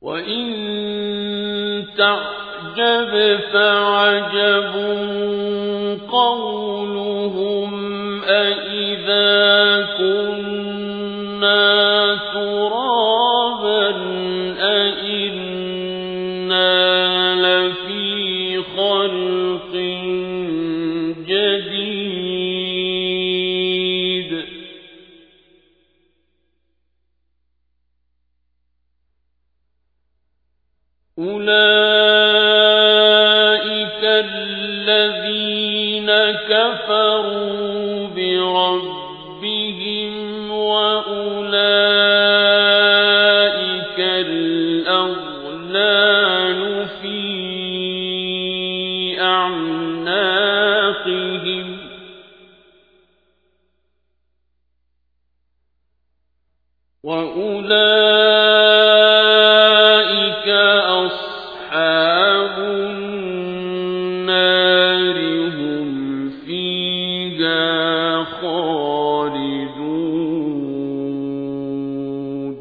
وإن تعجب فعجب قولهم أإذا كنا ترابا أإنا لفي خلق جديد أولئك الذين كفروا بربهم وأولئك الأغلال في أعناقهم وأولئك أصحاب النار هم فيها خالدون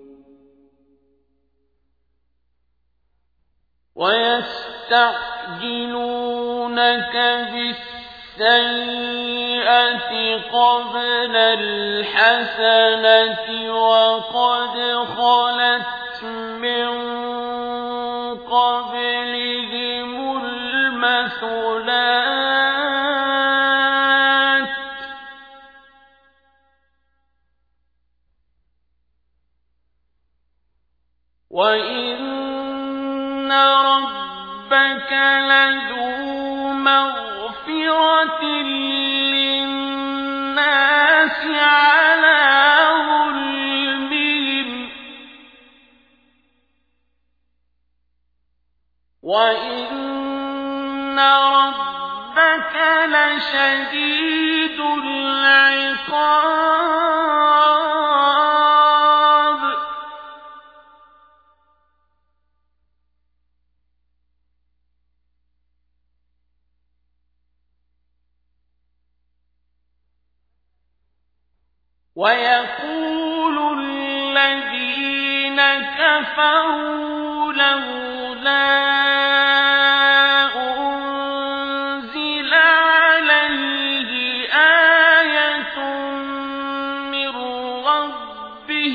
ويستعجلونك بالسيئة قبل الحسنة وقد خلت من قبلهم المثلات وإن ربك لذو مغفرة للناس على ظلمهم وإن ربك لشديد العقاب ويقول الذين كفروا لولا أنزل عليه آية من ربه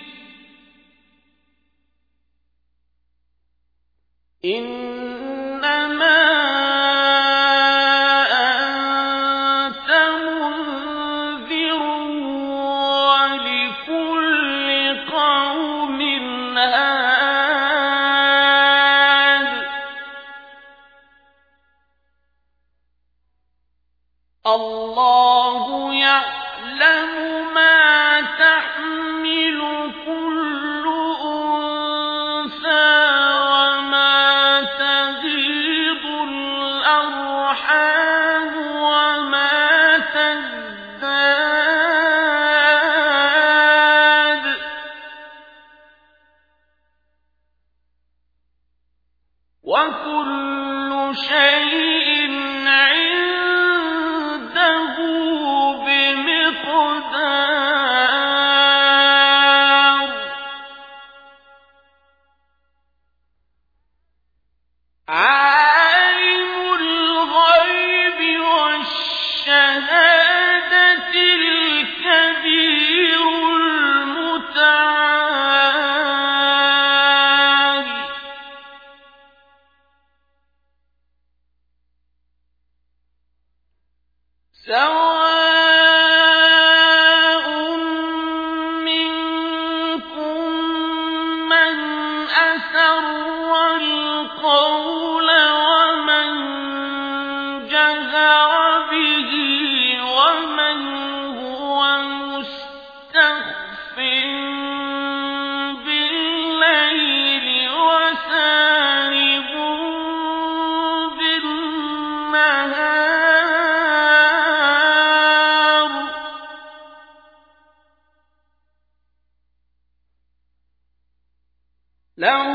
إنما أنت منذر ولكل قوم هاد الله يعلم ما تحمل كل أنثى وما تغيض الأرحام وما تزداد وكل شيء عنده بمقدار عالم الغيب والشهادة الكبير المتعال سواء منكم من أسر القول ومن جهر به ومن هو مستخف بالليل وسارب بالنهار له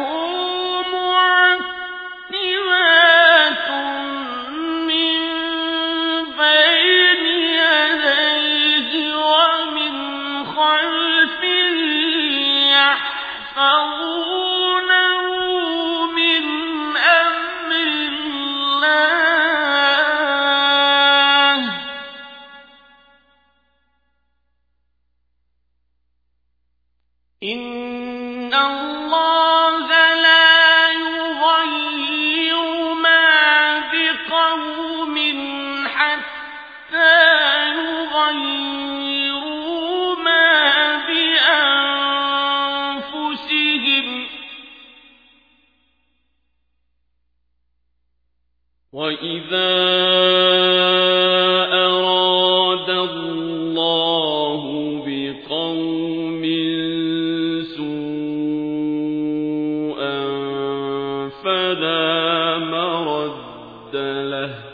معقبات من بين يديه ومن خلفه يحفظونه وَإِذَا أَرَادَ اللَّهُ بِقَوْمٍ سُوءًا فَلَا مَرَدَّ لَهُ ۚ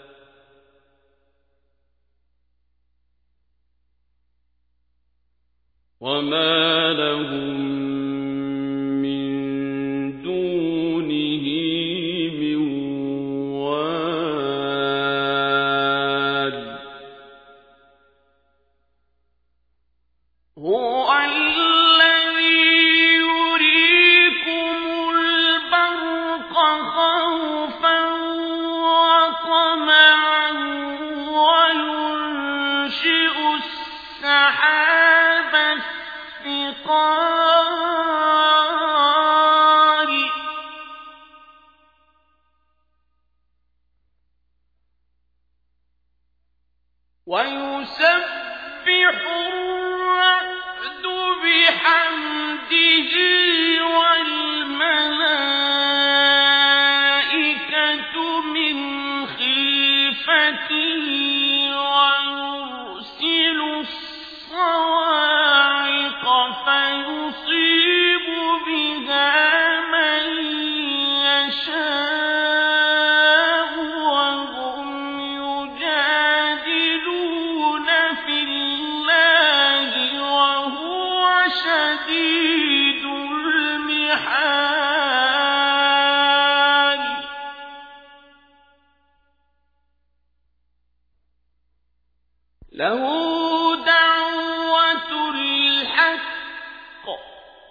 وَمَا لَهُم مِّن دُونِهِ مِن وَالٍ. هُوَ الَّذِي يُرِيكُمُ الْبَرْقَ خَوْفًا وَطَمَعًا وَيُنشِئُ السَّحَابَ الثِّقَالَ وَيُسَبِّحُ الرَّعْدُ بِحَمْدِهِ وَالْمَلَائِكَةُ مِنْ خِيفَتِهِ وَيُرْسِلُ الصَّوَاعِقَ فَيُصِيبُ بِهَا مَن يَشَاءُ وَهُمْ يُجَادِلُونَ فِي اللَّهِ وَهُوَ شَدِيدُ الْمِحَالِ. لَهُ دَعْوَةُ الْحَقِّ ۖ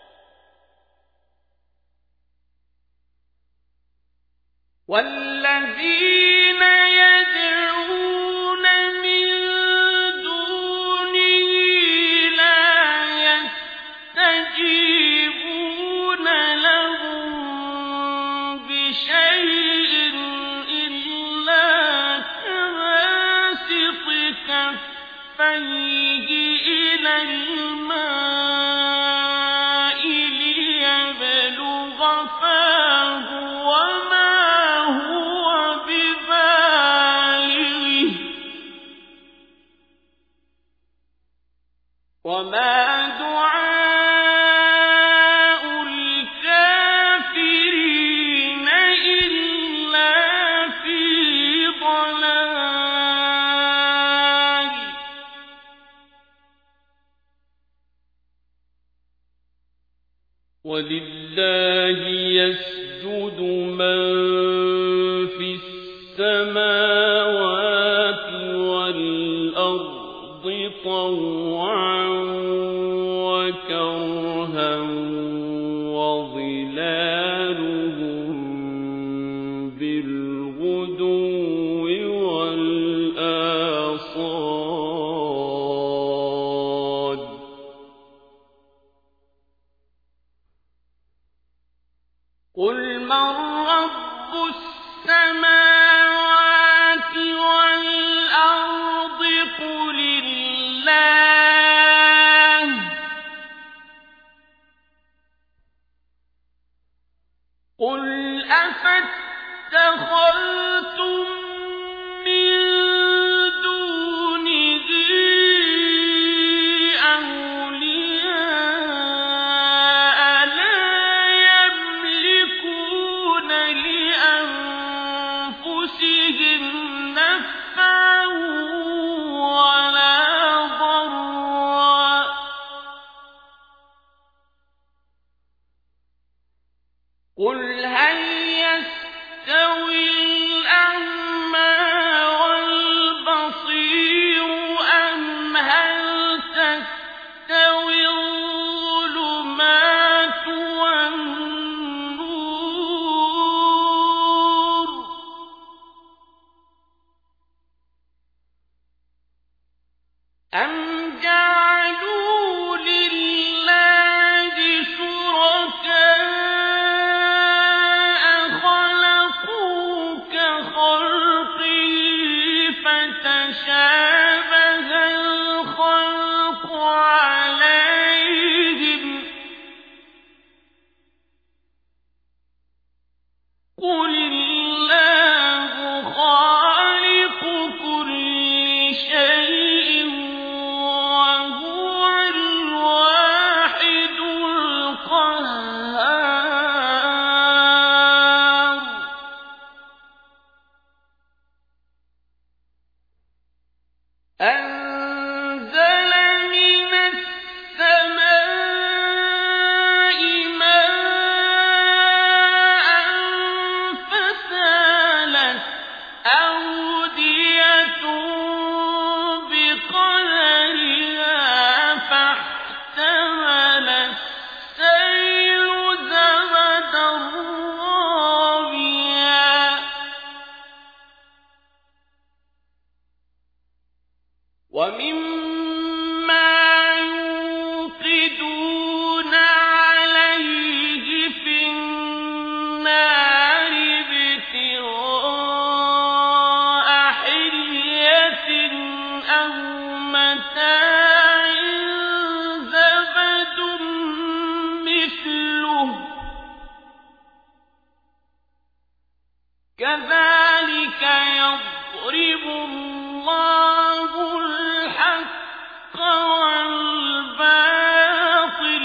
وَالَّذِينَ يَدْعُونَ مِن دُونِهِ لَا يَسْتَجِيبُونَ لَهُم بِشَيْءٍ إِلَّا كَبَاسِطِ كَفَّيْهِ إِلَى الْمَاءِ لِيَبْلُغَ فَاهُ وَمَا هُوَ بِبَالِغِهِ ۚ وَمَا دُعَاءُ الْكَافِرِينَ إِلَّا فِي ضَلَالٍ. وَلِلَّهِ يَسْجُدُ مَن فِي السَّمَاوَاتِ وَالْأَرْضِ طَوْعًا وَكَرْهًا وَظِلَالُهُم بِالْغُدُوِّ وَالْآصَالِ ۩قُلْ مَن رَّبُّ السَّمَاوَاتِ وَالْأَرْضِ قُلِ اللَّهُ ۚ قُلْ أَفَاتَّخَذْتُم مِّن دُونِهِ أَوْلِيَاءَ لَا يَمْلِكُونَ لِأَنفُسِهِمْ نَفْعًا وَلَا ضَرًّا ۚ قُلْ هَلْ يَسْتَوِي الْأَعْمَىٰ وَالْبَصِيرُ أَمْ هَلْ تَسْتَوِي الظُّلُمَاتُ وَالنُّورُ ۗ أَمْ جَعَلُوا لِلَّهِ شُرَكَاءَ خَلَقُوا كذلك يضرب الله الحق والباطل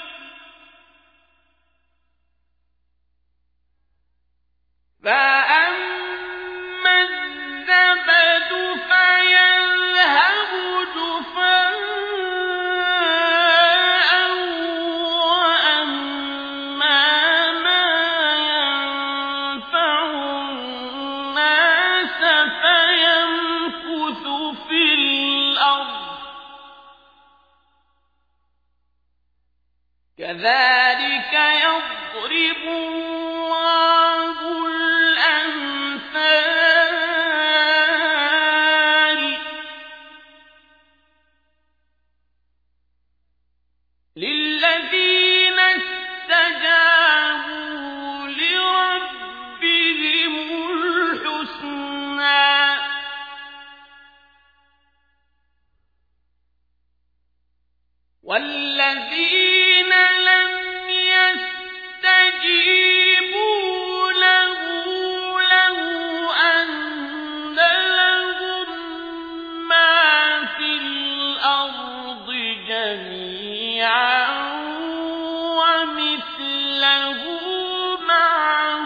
فأما الزبد فيذهب جفاء وأما ما ينفع الناس فيمكث في الأرض كذلك يضرب الله الأمثال للذين استجابوا لربهم الحسنى والذين لم يستجيبوا له لو أن لهم ما في الأرض جميعا ومثله معه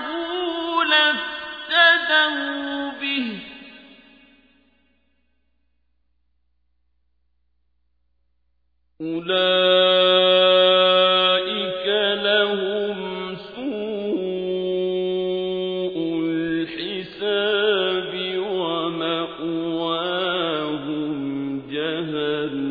لافتدوا به أولئك لهم سوء الحساب ومأواهم جهنم